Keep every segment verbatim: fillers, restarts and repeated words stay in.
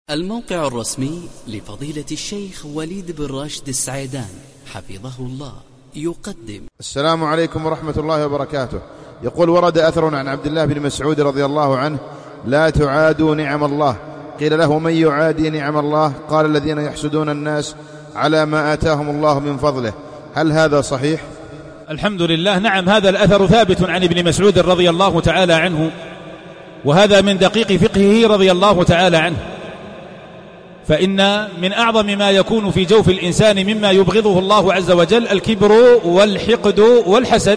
الموقع الرسمي لفضيلة الشيخ وليد بن راشد السعيدان حفظه الله يقدم. السلام عليكم ورحمة الله وبركاته. يقول: ورد أثر عن عبد الله بن مسعود رضي الله عنه: لا تعادوا نعم الله. قيل له: من يعادي نعم الله؟ قال: الذين يحسدون الناس على ما آتاهم الله من فضله. هل هذا صحيح؟ الحمد لله. نعم، هذا الأثر ثابت عن ابن مسعود رضي الله تعالى عنه، وهذا من دقيق فقهه رضي الله تعالى عنه. فإن من أعظم ما يكون في جوف الإنسان مما يبغضه الله عز وجل الكبر والحقد والحسد،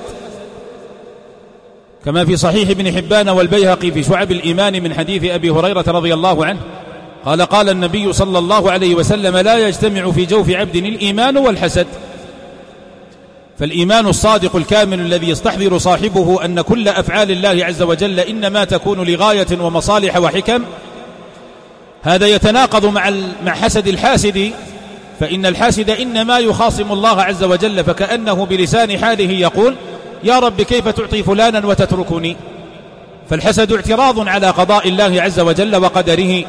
كما في صحيح ابن حبان والبيهقي في شعب الإيمان من حديث أبي هريرة رضي الله عنه قال: قال النبي صلى الله عليه وسلم: لا يجتمع في جوف عبد الإيمان والحسد. فالإيمان الصادق الكامل الذي يستحضر صاحبه أن كل أفعال الله عز وجل إنما تكون لغاية ومصالح وحكم، هذا يتناقض مع مع حسد الحاسد، فإن الحاسد إنما يخاصم الله عز وجل، فكأنه بلسان حاله يقول: يا رب كيف تعطي فلانا وتتركني؟ فالحسد اعتراض على قضاء الله عز وجل وقدره،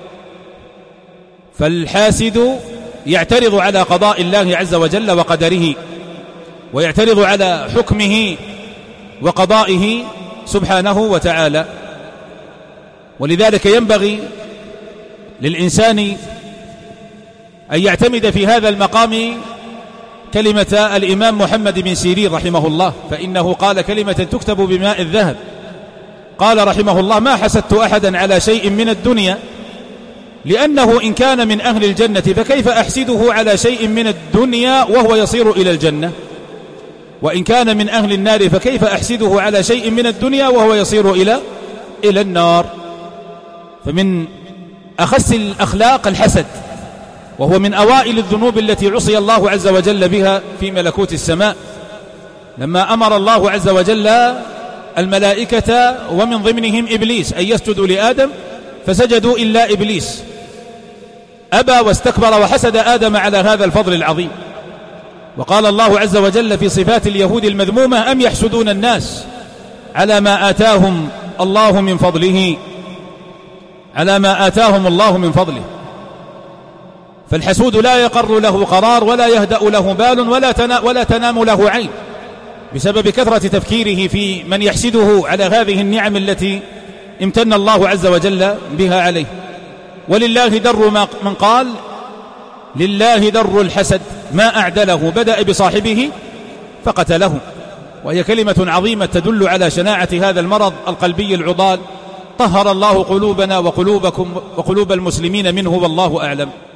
فالحاسد يعترض على قضاء الله عز وجل وقدره، ويعترض على حكمه وقضائه سبحانه وتعالى. ولذلك ينبغي للإنسان أن يعتمد في هذا المقام كلمة الإمام محمد بن سيرين رحمه الله، فإنه قال كلمة تكتب بماء الذهب. قال رحمه الله: ما حسدت أحدا على شيء من الدنيا، لأنه إن كان من أهل الجنة فكيف أحسده على شيء من الدنيا وهو يصير إلى الجنة، وإن كان من أهل النار فكيف أحسده على شيء من الدنيا وهو يصير إلى إلى النار. فمن أخس الأخلاق الحسد، وهو من أوائل الذنوب التي عصي الله عز وجل بها في ملكوت السماء، لما أمر الله عز وجل الملائكة ومن ضمنهم إبليس أن يسجدوا لآدم فسجدوا إلا إبليس أبى واستكبر وحسد آدم على هذا الفضل العظيم. وقال الله عز وجل في صفات اليهود المذمومة: أم يحسدون الناس على ما آتاهم الله من فضله على ما آتاهم الله من فضله. فالحسود لا يقر له قرار ولا يهدأ له بال ولا, تنا ولا تنام له عين، بسبب كثرة تفكيره في من يحسده على هذه النعم التي امتن الله عز وجل بها عليه. ولله در من قال: لله در الحسد ما أعدله، بدأ بصاحبه فقتله. وهي كلمة عظيمة تدل على شناعة هذا المرض القلبي العضال. طهر الله قلوبنا وقلوبكم وقلوب المسلمين منه، والله أعلم.